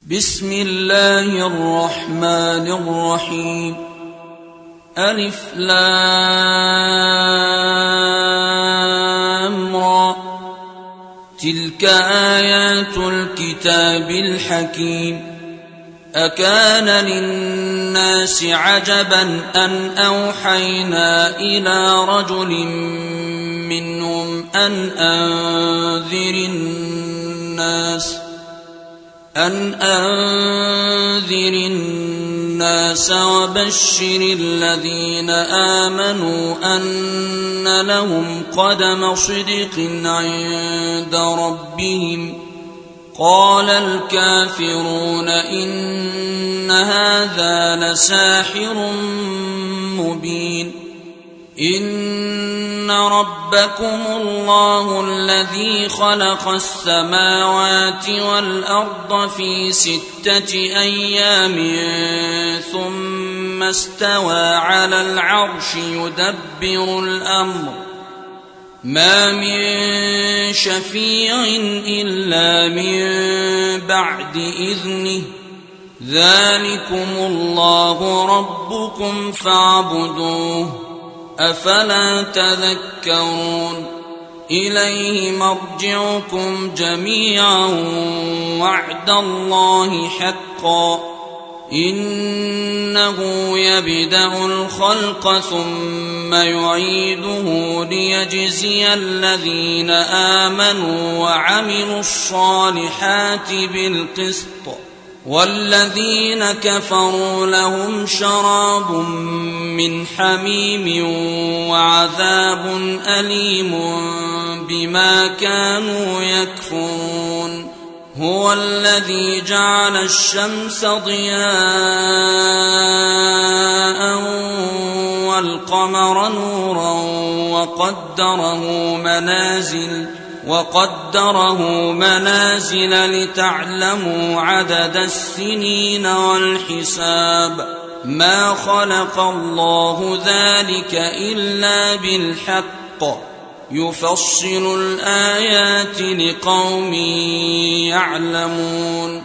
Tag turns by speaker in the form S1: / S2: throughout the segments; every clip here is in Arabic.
S1: بسم الله الرحمن الرحيم. ألف لام را. تلك آيات الكتاب الحكيم. أكان للناس عجبا أن أوحينا إلى رجل منهم أن أنذر الناس وبشر الذين آمنوا أن لهم قدم صدق عند ربهم. قال الكافرون إن هذا لساحر مبين. إن ربكم الله الذي خلق السماوات والأرض في 6 أيام ثم استوى على العرش يدبر الأمر. ما من شفيع إلا من بعد إذنه. ذلكم الله ربكم فاعبدوه. أفلا تذكرون. إليه مرجعكم جميعا وعد الله حقا. إنه يبدأ الخلق ثم يعيده ليجزي الذين آمنوا وعملوا الصالحات بالقسط. والذين كفروا لهم شراب من حميم وعذاب أليم بما كانوا يكفرون. هو الذي جعل الشمس ضياء والقمر نورا وقدره منازل لتعلموا عدد السنين والحساب. ما خلق الله ذلك إلا بالحق. يفصل الآيات لقوم يعلمون.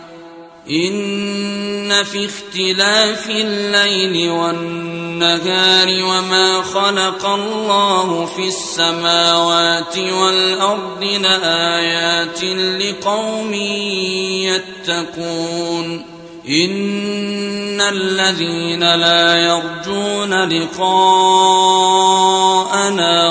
S1: إن في اختلاف الليل والنهار وما خلق الله في السماوات والأرض لآيات لقوم يتقون. إن الذين لا يرجون لقاءنا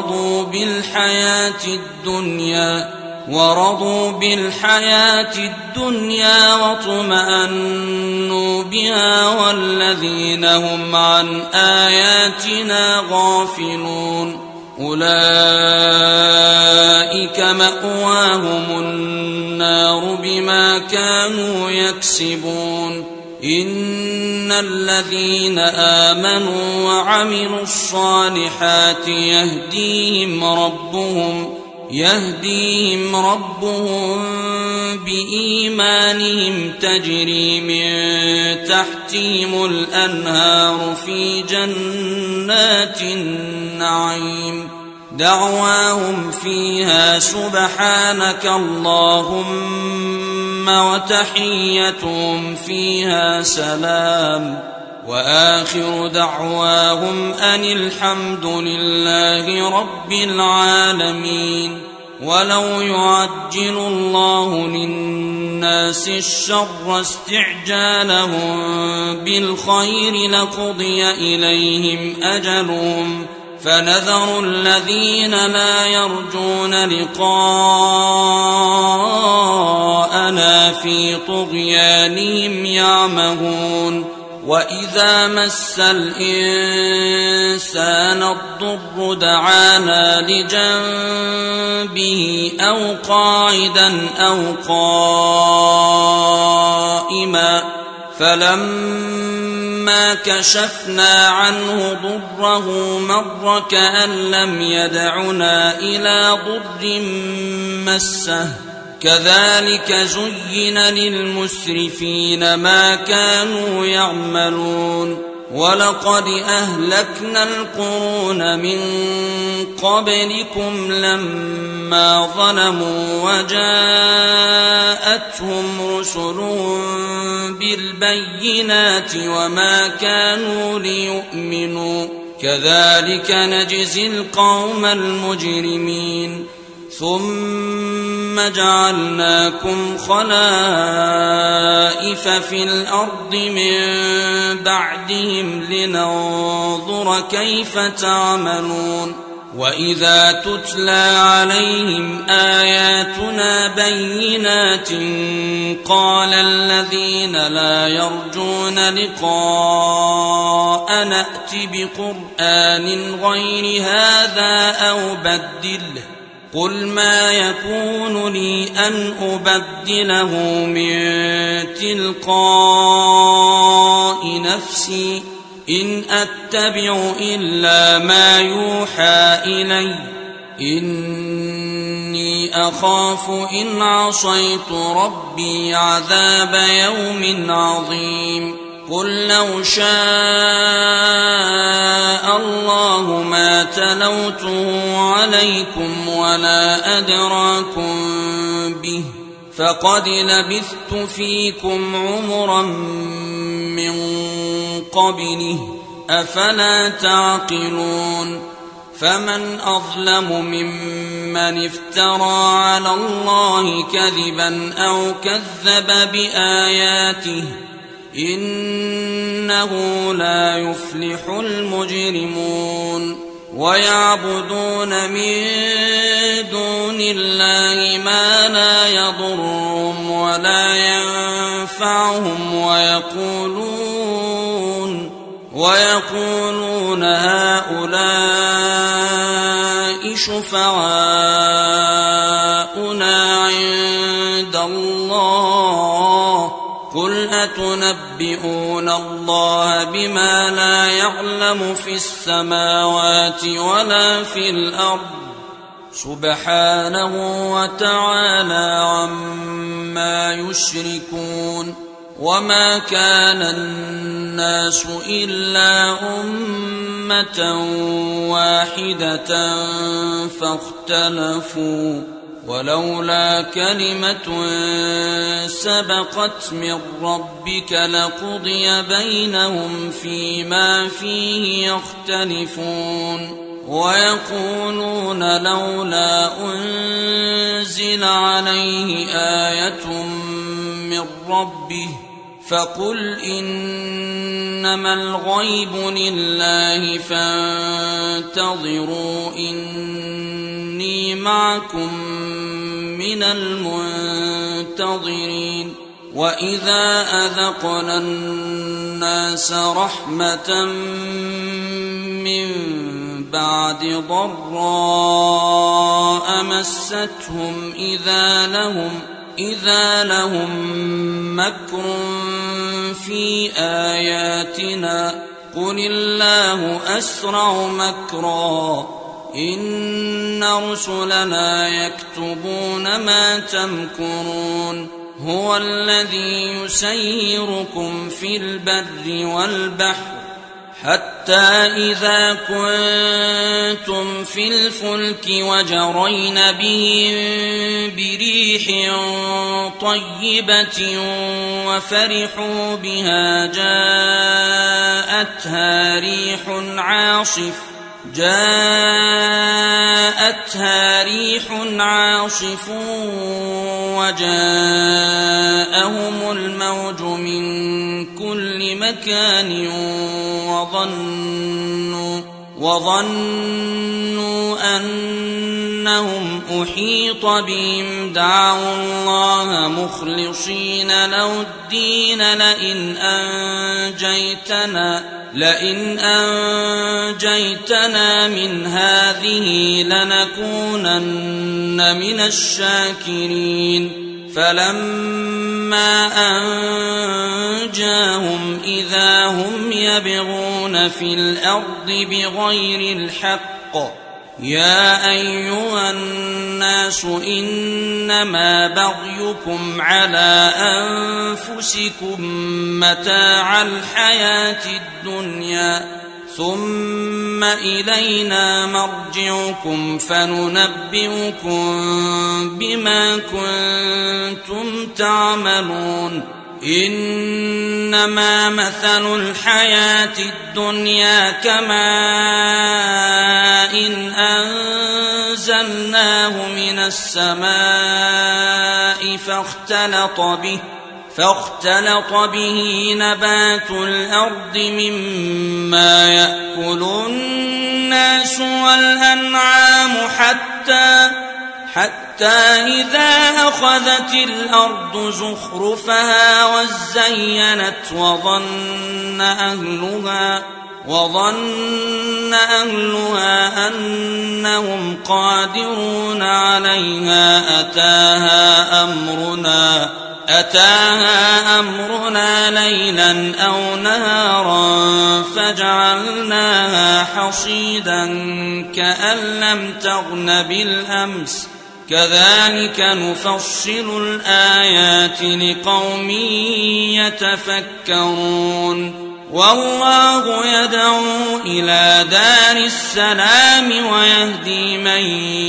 S1: ورضوا بالحياة الدنيا واطمأنوا بها والذين هم عن آياتنا غافلون أولئك مأواهم النار بما كانوا يكسبون. إن الذين آمنوا وعملوا الصالحات يهديهم ربهم بإيمانهم تجري من تحتهم الأنهار في جنات النعيم. دعواهم فيها سبحانك اللهم وتحيتهم فيها سلام. وآخر دعواهم أن الحمد لله رب العالمين. ولو يعجل الله للناس الشر استعجالهم بالخير لقضي إليهم أجلهم. فنذر الذين لا يرجون لقاءنا في طغيانهم يعمهون. وإذا مس الإنسان الضر دعانا لجنبه أو قاعدا أو قائما فلما كشفنا عنه ضره مر كأن لم يدعنا إلى ضر مسه. كذلك زين للمسرفين ما كانوا يعملون. ولقد أهلكنا القرون من قبلكم لما ظلموا وجاءتهم رسلهم بالبينات وما كانوا ليؤمنوا كذلك نجزي القوم المجرمين ثم جعلناكم خلائف في الأرض من بعدهم لننظر كيف تعملون وإذا تتلى عليهم آياتنا بينات قال الذين لا يرجون لقاء نأت بقرآن غير هذا أو بدله قل ما يكون لي أن أبدله من تلقاء نفسي إن أتبع إلا ما يوحى إلي إني أخاف إن عصيت ربي عذاب يوم عظيم قل لو شاء الله ما تلوته عليكم ولا أدراكم به فقد لبثت فيكم عمرا من قبله أفلا تعقلون فمن أظلم ممن افترى على الله كذبا أو كذب بآياته إنه لا يفلح المجرمون ويعبدون من دون الله ما لا يضرهم ولا ينفعهم ويقولون هؤلاء شفعاؤنا عند الله قل أتنبئون الله بما لا يعلم في السماوات ولا في الأرض سبحانه وتعالى عما يشركون وما كان الناس إلا أمة واحدة فاختلفوا ولولا كلمة سبقت من ربك لقضي بينهم فيما فيه يختلفون ويقولون لولا أنزل عليه آية من ربه فقل إنما الغيب لله فانتظروا إني معكم من المنتظرين وإذا أذقنا الناس رحمة من بعد ضراء مستهم إذا لهم مكر في آياتنا قل الله أسرع مكرا إن رسلنا يكتبون ما تمكرون هو الذي يسيركم في البر والبحر حتى إذا كنتم في الفلك وجرين بهم بريح طيبة وفرحوا بها جاءتها ريح عاصف وجاءهم الموج من كل مكان وظنوا أنهم أحيط بهم دعوا الله مخلصين له الدين لئن أنجيتنا من هذه لنكونن من الشاكرين فلما أنجاهم إذا هم يبغون في الأرض بغير الحق يا أيها الناس إنما بغيكم على أنفسكم متاع الحياة الدنيا ثم إلينا مرجعكم فننبئكم بما كنتم تعملون إنما مثل الحياة الدنيا كماء إن أنزلناه من السماء فاختلط به نبات الأرض مما يأكل الناس والأنعام حتى إذا أخذت الأرض زخرفها وزينت وظن أهلها أنهم قادرون عليها أتاها أمرنا ليلا أو نهارا فجعلناها حصيدا كأن لم تغن بالأمس كذلك نفصل الآيات لقوم يتفكرون والله يدعو إلى دار السلام ويهدي من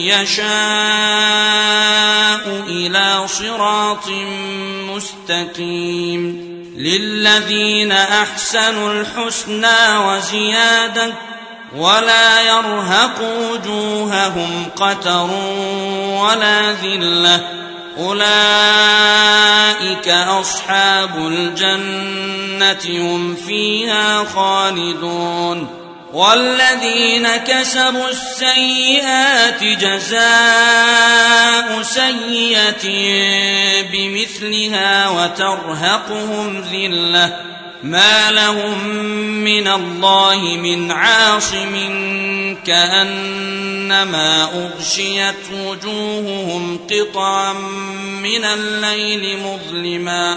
S1: يشاء إلى صراط مستقيم للذين أحسنوا الحسنى وزيادة ولا يرهق وجوههم قتر ولا ذلة أولئك أصحاب الجنة هم فيها خالدون والذين كسبوا السيئات جزاء سيئة بمثلها وترهقهم ذلة ما لهم من الله من عاصم كأنما أغشيت وجوههم قطعا من الليل مظلما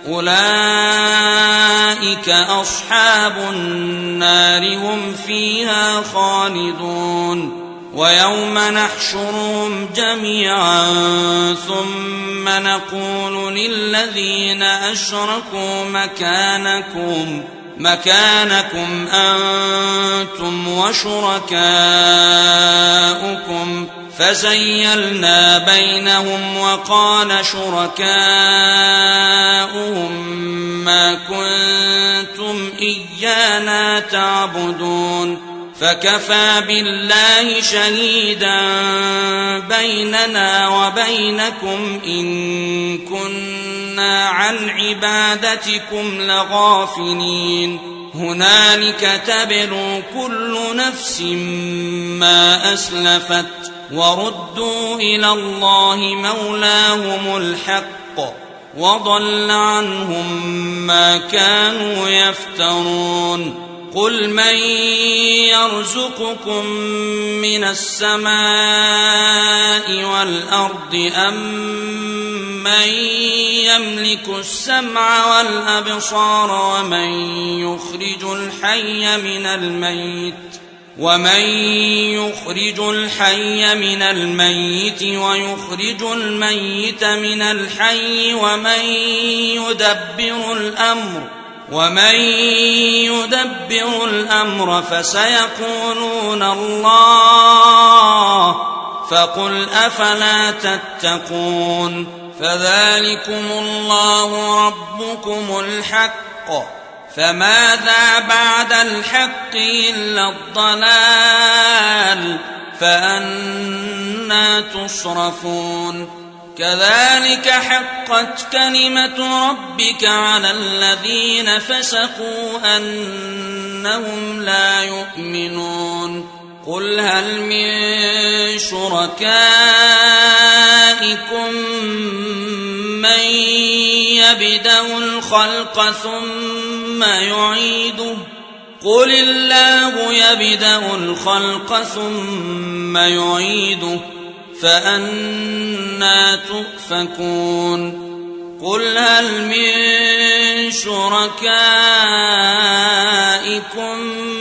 S1: أولئك أصحاب النار هم فيها خالدون ويوم نحشرهم جميعا ثم نقول للذين أشركوا مكانكم أنتم وشركاؤكم فزيلنا بينهم وقال شركاؤهم ما كنتم إيانا تعبدون فكفى بالله شهيدا بيننا وبينكم إن كنا عن عبادتكم لغافلين هنالك تبلو كل نفس ما أسلفت وردوا إلى الله مولاهم الحق وضل عنهم ما كانوا يفترون قل من يرزقكم من السماء والأرض أم من يملك السمع والأبصار ومن يخرج الحي من الميت ويخرج الميت من الحي ومن يدبر الأمر فسيقولون الله فقل أفلا تتقون فذلكم الله ربكم الحق فماذا بعد الحق إلا الضلال فأنى تصرفون كذلك حقت كلمة ربك على الذين فسقوا أنهم لا يؤمنون قل هل من شركائكم من يبدأ الخلق ثم يعيده قل الله يبدأ الخلق ثم يعيده فأنى تؤفكون قل هل من شركائكم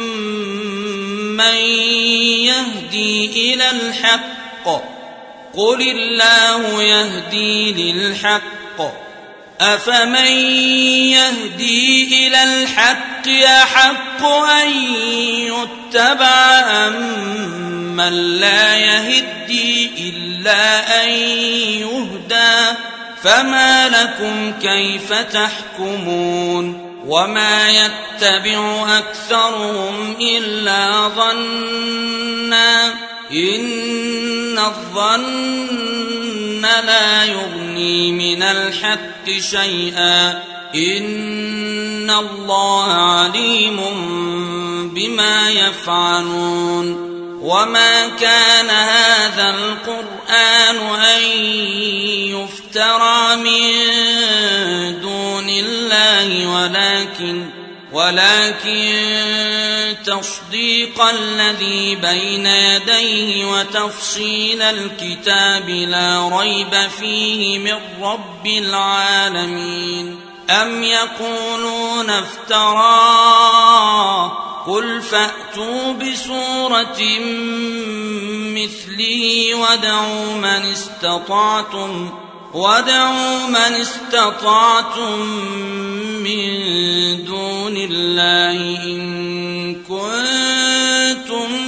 S1: من يهدي إلى الحق قل الله يهدي للحق أفمن يهدي إلى الحق أحق أن يتبع أمن لا يهدي إلا أن يهدى فما لكم كيف تحكمون وما يتبع أكثرهم إلا ظنا إن الظن لا يغني من الحق شيئا إن الله عليم بما يفعلون وما كان هذا القرآن أن يفترى من دون الله ولكن تصديق الذي بين يديه وتفصيل الكتاب لا ريب فيه من رب العالمين أم يقولون افتراه قل فأتوا بسورة مثله ودعوا من استطعتم من دون الله إن كنتم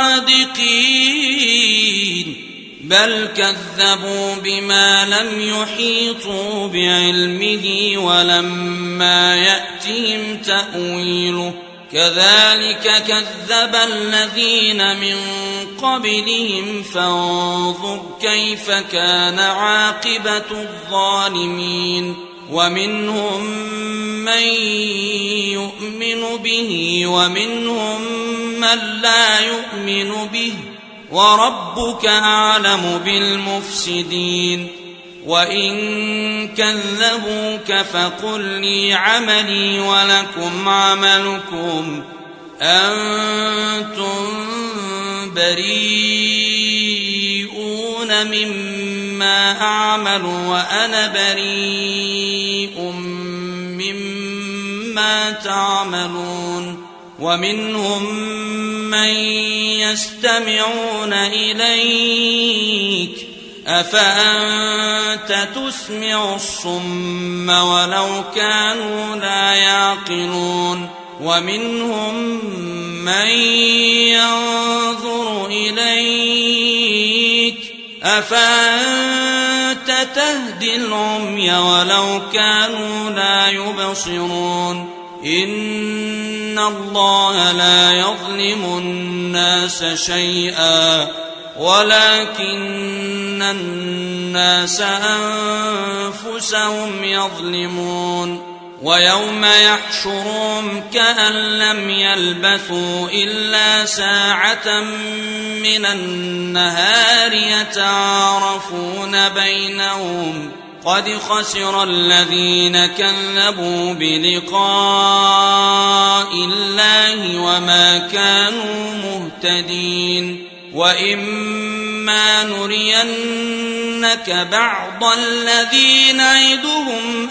S1: صادقين بل كذبوا بما لم يحيطوا بعلمه ولما يأتهم تأويله كذلك كذب الذين من قبلهم فانظر كيف كان عاقبة الظالمين ومنهم من يؤمن به ومنهم من لا يؤمن به وربك أعلم بالمفسدين وإن كذبوك فقل لي عملي ولكم عملكم أنتم بريئون مما أعمل وأنا بريء مما تعملون ومنهم من يستمعون إليك أفأنت تسمع الصم ولو كانوا لا يعقلون ومنهم من ينظر إليك أفأنت تهدي العمي ولو كانوا لا يبصرون إن الله لا يظلم الناس شيئا ولكن الناس أنفسهم يظلمون ويوم يحشرهم كأن لم يلبثوا إلا ساعة من النهار يتعارفون بينهم قد خسر الذين كذبوا بلقاء الله وما كانوا مهتدين وإما نرينك بعض الذي نعدهم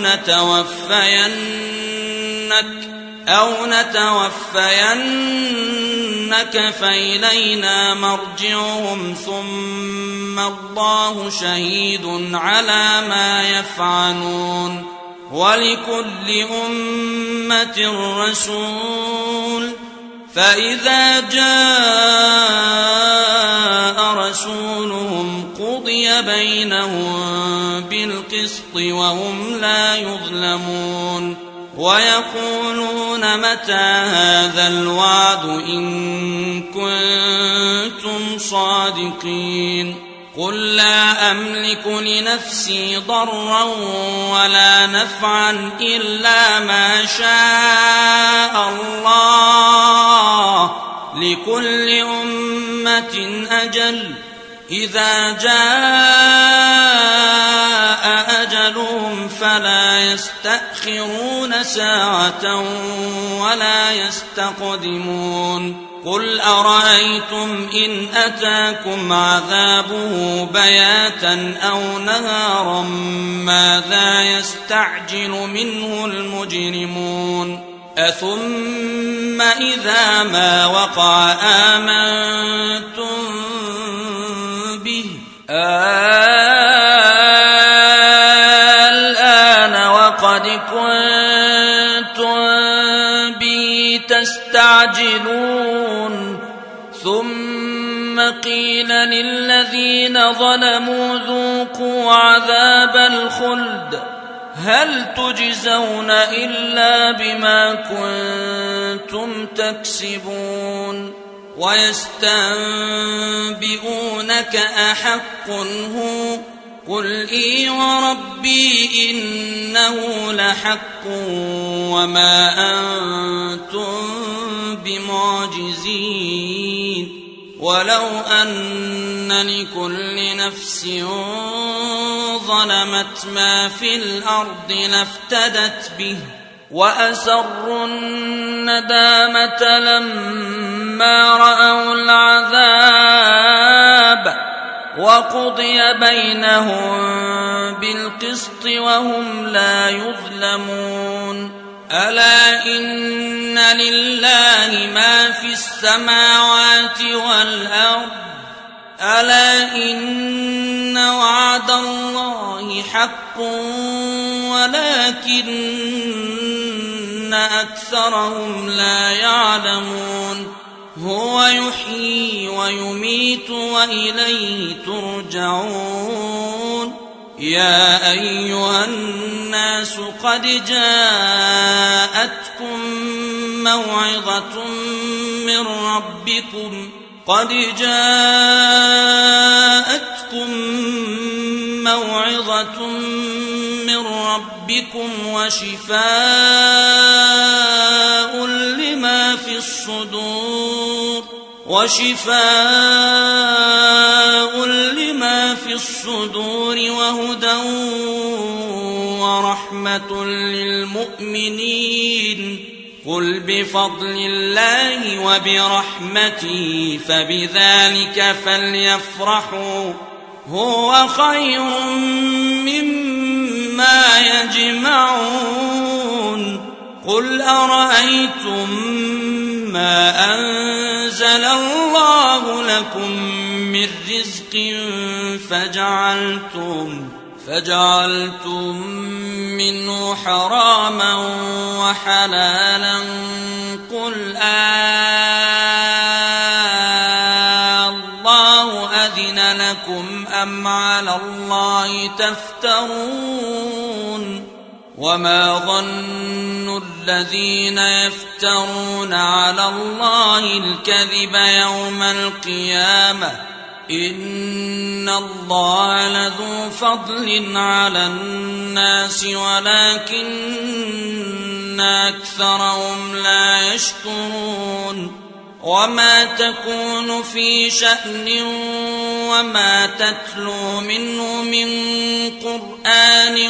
S1: أو نتوفينك فإلينا مرجعهم ثم الله شهيد على ما يفعلون ولكل أمة رسول فإذا جاء رسولهم قضي بينهم بالقسط وهم لا يظلمون ويقولون متى هذا الوعد إن كنتم صادقين قل لا أملك لنفسي ضرا ولا نفعا إلا ما شاء الله لكل أمة أجل إذا جاء أجلهم فلا يستأخرون ساعة ولا يستقدمون قل أرأيتم إن أتاكم عذابه بياتا أو نهارا ماذا يستعجل منه المجرمون أثم إذا ما وقع آمنتم به الآن كنتم به تستعجلون ثم قيل للذين ظلموا ذوقوا عذاب الخلد هل تجزون إلا بما كنتم تكسبون ويستنبئونك أحق هو قل إي وربي إنه لحق وما أنتم بمعجزين ولو أن لكل نفس ظلمت ما في الأرض لافتدت به وأسروا الندامة لما رأوا العذاب وقضي بينهم بالقسط وهم لا يظلمون ألا إن لله ما في السماوات والأرض ألا إن وعد الله حق ولكن أكثرهم لا يعلمون هو يحيي ويميت وإليه ترجعون يا أيها الناس قد جاءتكم موعظة من ربكم وشفاء لما في الصدور وهدى ورحمة للمؤمنين قل بفضل الله وبرحمته فبذلك فليفرحوا هو خير مما يجمعون قل أرأيتم ما أنزل الله لكم من رزق فجعلتم منه حراما وحلالا قل الله أذن لكم أم على الله تفترون وما ظن الذين يفترون على الله الكذب يوم القيامة إن الله لذو فضل على الناس ولكن أكثرهم لا يشكرون وما تكون في شأن وما تتلو منه من قرآن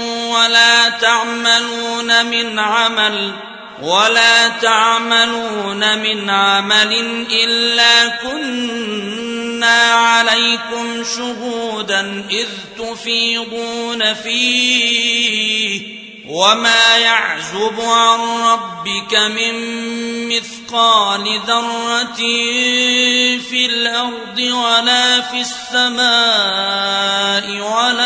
S1: ولا تعملون من عمل إلا كنا عليكم شهودا إذ تفيضون فيه وما يعزب عن ربك من مثقال ذرة في الأرض ولا في السماء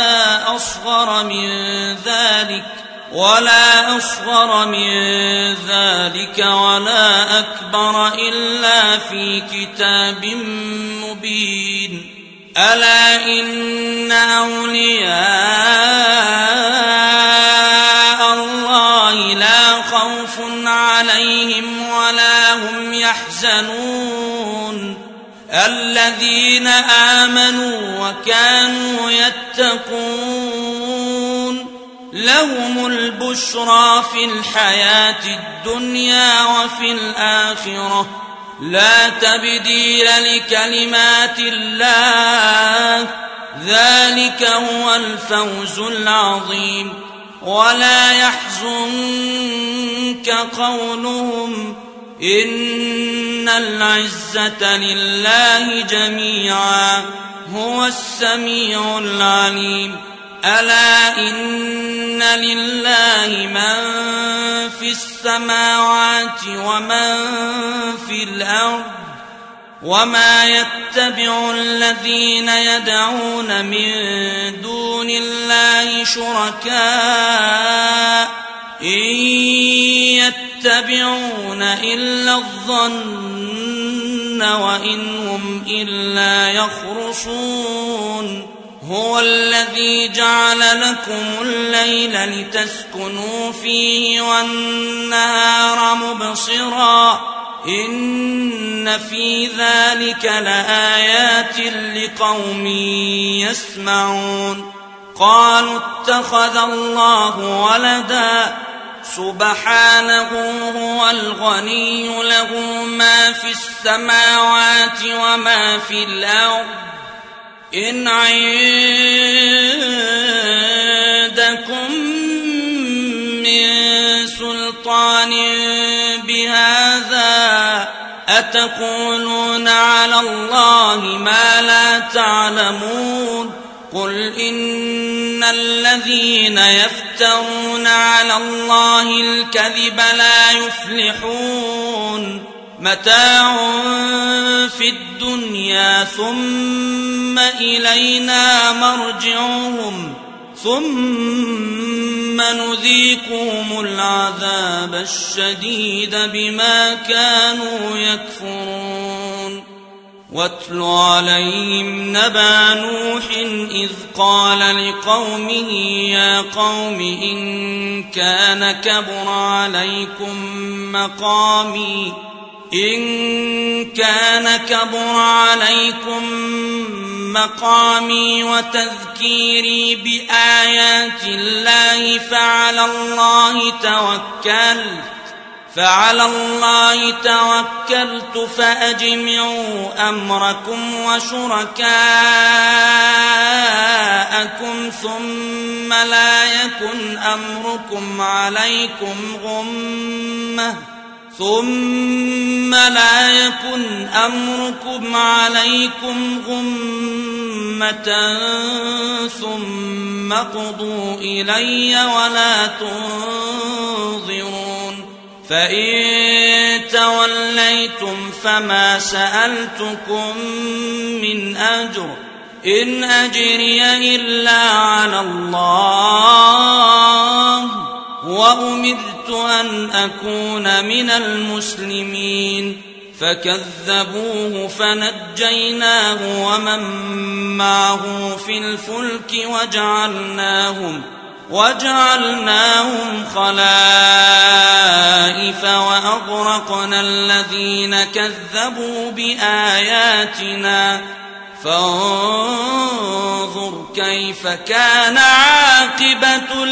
S1: ولا أصغر من ذلك ولا أكبر إلا في كتاب مبين ألا إن أولياء الله لا خوف عليهم ولا هم يحزنون الذين آمنوا وكانوا يتقون لهم البشرى في الحياة الدنيا وفي الآخرة لا تبديل لكلمات الله ذلك هو الفوز العظيم ولا يحزنك قولهم إن العزة لله جميعا هو السميع العليم ألا إن لله من في السماوات ومن في الأرض وما يتبع الذين يدعون من دون الله شركاء إن يتبعون إلا الظن وإن هم إلا يخرصون هو الذي جعل لكم الليل لتسكنوا فيه والنهار مبصرا إن في ذلك لآيات لقوم يسمعون قالوا اتخذ الله ولدا سبحانه هو الغني له ما في السماوات وما في الأرض إن عندكم من سلطان بهذا أتقولون على الله ما لا تعلمون قل إن الذين يفترون على الله الكذب لا يفلحون متاع في الدنيا ثم إلينا مرجعهم ثم نذيقهم العذاب الشديد بما كانوا يكفرون واتل عليهم نبأ نوح إذ قال لقومه يا قوم إن كان كبر عليكم مقامي وتذكيري بآيات الله فعلى الله توكلت فأجمعوا أمركم وشركاءكم ثم لا يكن أمركم عليكم غمة ثم قضوا إلي ولا تنظرون فإن توليتم فما سألتكم من أجر إن أجري إلا على الله وأمرت أن أكون من المسلمين فكذبوه فنجيناه ومن معه في الفلك وجعلناهم خلائف وأغرقنا الذين كذبوا بآياتنا فانظر كيف كان عاقبة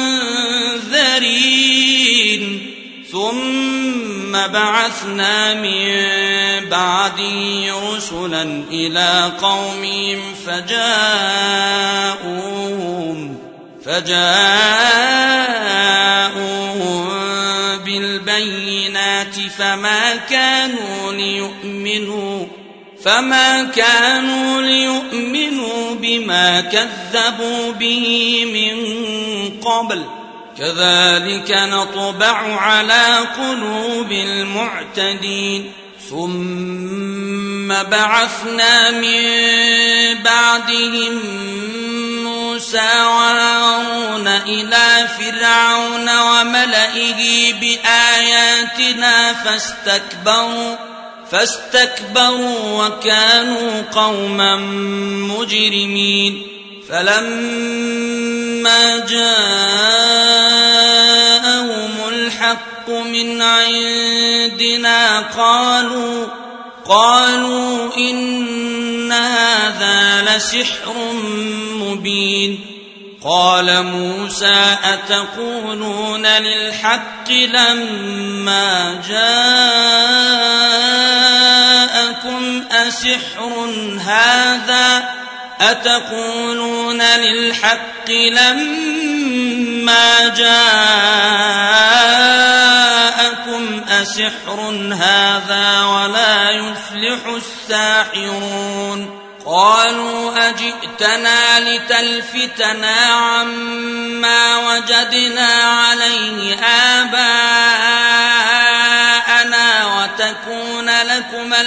S1: المنذرين ثم بعثنا من بعده رسلا إلى قومهم فجاءوهم بالبينات فما كانوا ليؤمنوا بما كذبوا به من قبل كذلك نطبع على قلوب المعتدين ثم بعثنا من بعدهم موسى وهارون إلى فرعون وملئه بآياتنا فاستكبروا وكانوا قوما مجرمين فلما جاءهم الحق من عندنا قالوا إن هذا لسحر مبين قال موسى أتقولون للحق لما جاءكم أسحر هذا ولا يفلح الساحرون قالوا أجئتنا لتلفتنا عما وجدنا عليه آباءنا لكما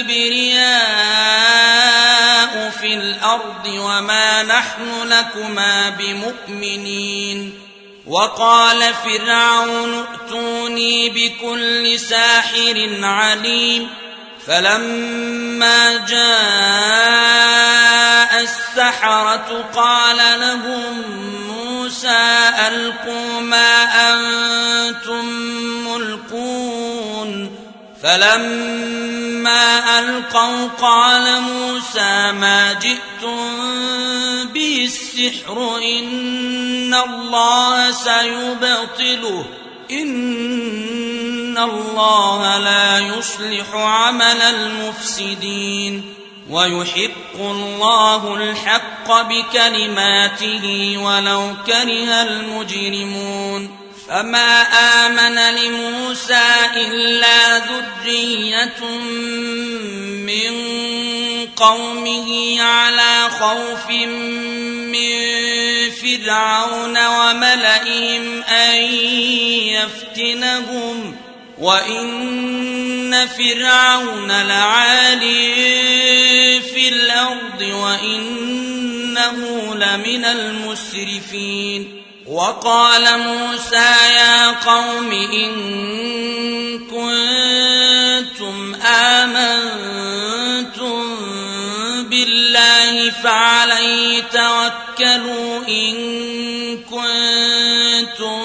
S1: الكبرياء في الأرض وما نحن لكما بمؤمنين وقال فرعون ائتوني بكل ساحر عليم فلما جاء السحرة قال لهم موسى ألقوا ما أنتم ملقون فلما ألقوا قال موسى ما جئتم به السحر إن الله سيبطله إن الله لا يصلح عمل المفسدين ويحق الله الحق بكلماته ولو كره المجرمون فما آمن لموسى إلا ذرية من قومه على خوف من فرعون وملئهم أن يفتنهم وإن فرعون لعال في الأرض وإنه لمن المسرفين وقال موسى يا قوم إن كنتم آمنتم بالله فعليه توكلوا إن كنتم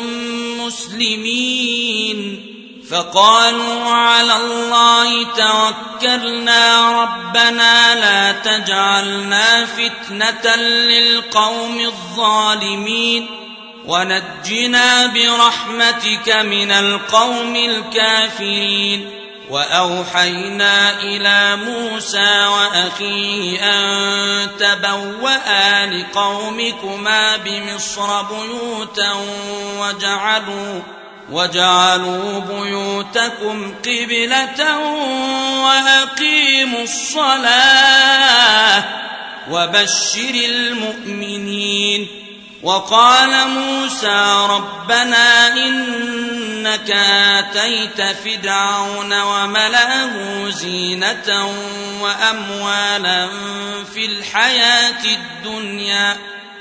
S1: مسلمين فقالوا على الله توكلنا ربنا لا تجعلنا فتنة للقوم الظالمين ونجنا برحمتك من القوم الكافرين وأوحينا إلى موسى وأخيه أن تبوأ لقومكما بمصر بيوتا وجعلوا بيوتكم قبلة وأقيموا الصلاة وبشر المؤمنين وقال موسى ربنا إنك آتيت فرعون وملأه زينة وأموالا في الحياة الدنيا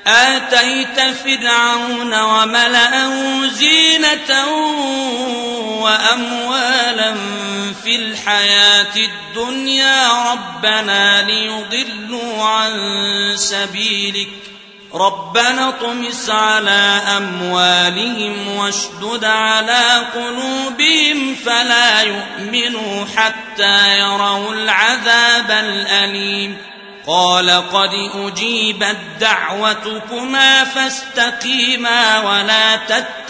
S1: ربنا ليضلوا عن سبيلك ربنا اطمس على أموالهم واشدد على قلوبهم فلا يؤمنوا حتى يروا العذاب الأليم قال قد أجيبت دعوتكما فاستقيما ولا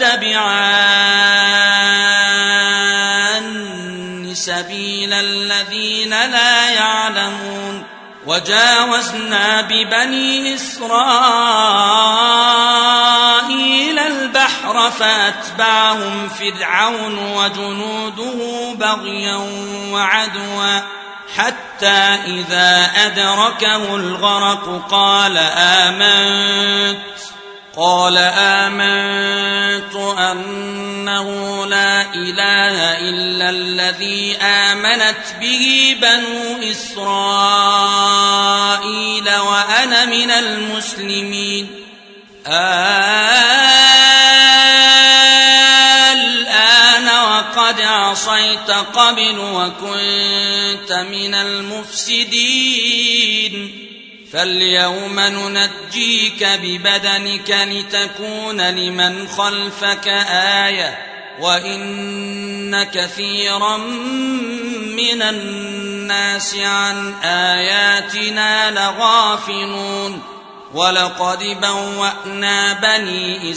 S1: تتبعان سبيل الذين لا يعلمون وجاوزنا ببني إسرائيل البحر فأتبعهم فرعون وجنوده بغيا وعدوا حتى إذا أدركه الغرق قال آمنت أنه لا إله إلا الذي آمنت به بنو إسرائيل وأنا من المسلمين الآن وقد عصيت قبل وكنت من المفسدين فاليوم ننجيك ببدنك لتكون لمن خلفك آية وإن كثيرا من الناس عن آياتنا لغافلون ولقد بوأنا بني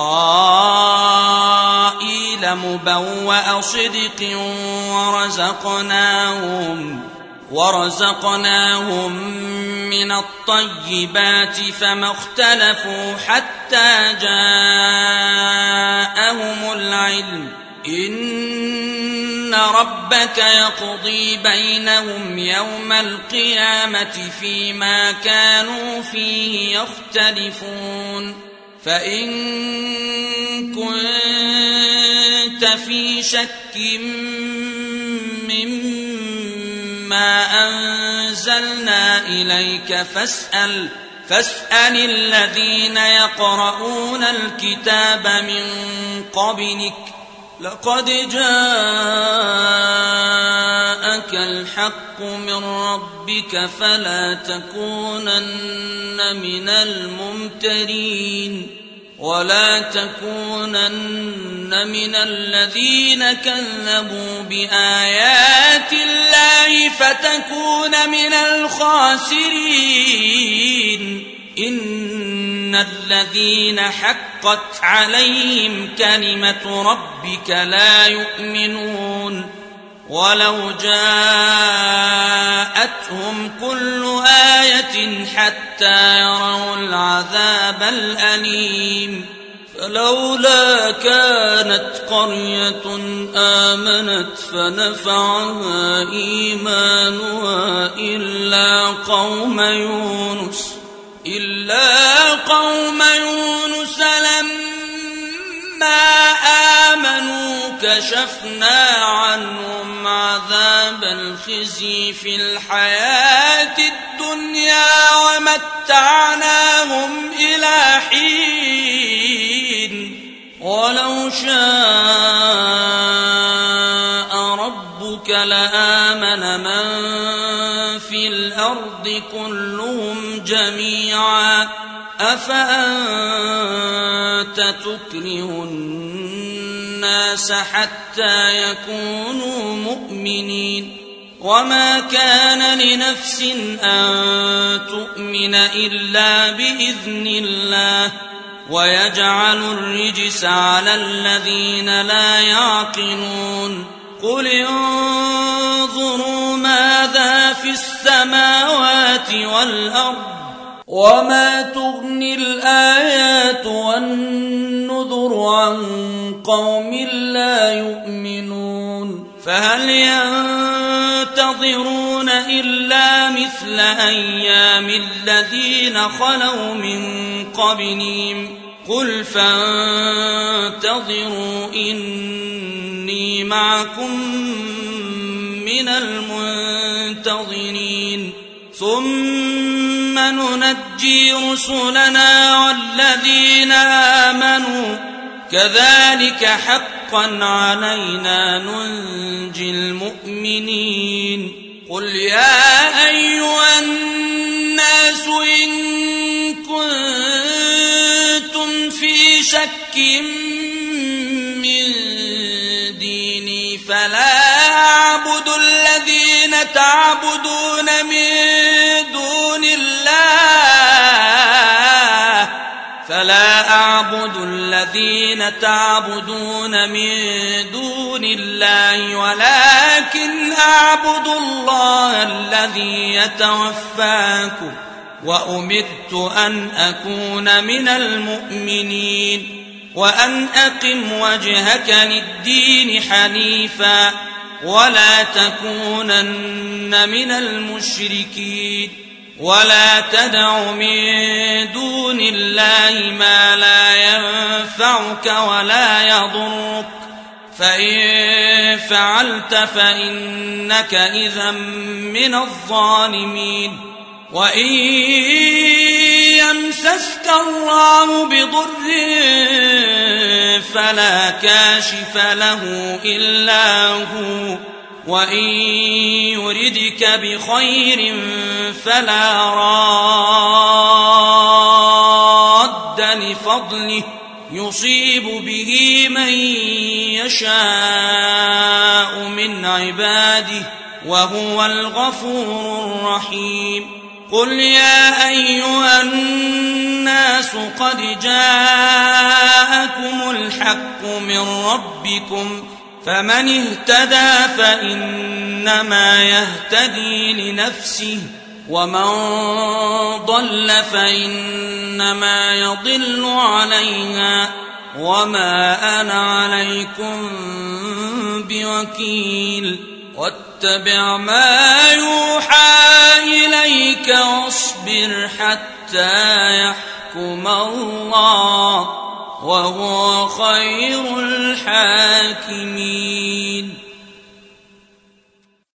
S1: إسرائيل مبوأ صدق ورزقناهم من الطيبات فما اختلفوا حتى جاءهم العلم إن ربك يقضي بينهم يوم القيامة فيما كانوا فيه يختلفون فإن كنت في شك مما ما أنزلنا إليك فاسأل الذين يقرؤون الكتاب من قبلك لقد جاءك الحق من ربك فلا تكونن من الممترين ولا تكونن من الذين كذبوا بآيات الله فتكون من الخاسرين إن الذين حقت عليهم كلمة ربك لا يؤمنون ولو جاءتهم كل آية حتى يروا العذاب الأليم فلولا كانت قرية آمنت فنفعها إيمانها إلا قوم يونس لما آمنوا كشفنا عنهم عذاب الخزي في الحياة الدنيا ومتعناهم إلى حين ولو شاء ربك لآمن من في الأرض كلهم جميعا أفأنت تكره الناس حتى يكونوا مؤمنين وما كان لنفس أن تؤمن إلا بإذن الله ويجعل الرجس على الذين لا يعقلون قل انظروا ماذا في السماوات والأرض وما تغني الآيات والنذر عن قوم لا يؤمنون فهل ينتظرون إلا مثل أيام الذين خلوا من قبلهم قل فانتظروا إني معكم من المنتظرين ثم ننجي رسلنا والذين آمنوا كذلك حقا علينا ننجي المؤمنين قل يا أيها الناس إن كنتم في شك من ديني فلا أعبد الذين تعبدون من دون الله ولكن أعبد الله الذي يتوفاكم وأمرت أن أكون من المؤمنين وأن أقم وجهك للدين حنيفا ولا تكونن من المشركين ولا تدع من دون الله ما لا ينفعك ولا يضرك فإن فعلت فإنك إذا من الظالمين وإن يمسسك الله بضر فلا كاشف له إلا هو وإن يردك بخير فلا راد لفضله يصيب به من يشاء من عباده وهو الغفور الرحيم قل يا أيها الناس قد جاءكم الحق من ربكم فمن اهتدى فإنما يهتدي لنفسه ومن ضل فإنما يضل عليها وما أنا عليكم بوكيل واتبع ما يوحى إليك واصبر حتى يحكم الله وهو خير الحاكمين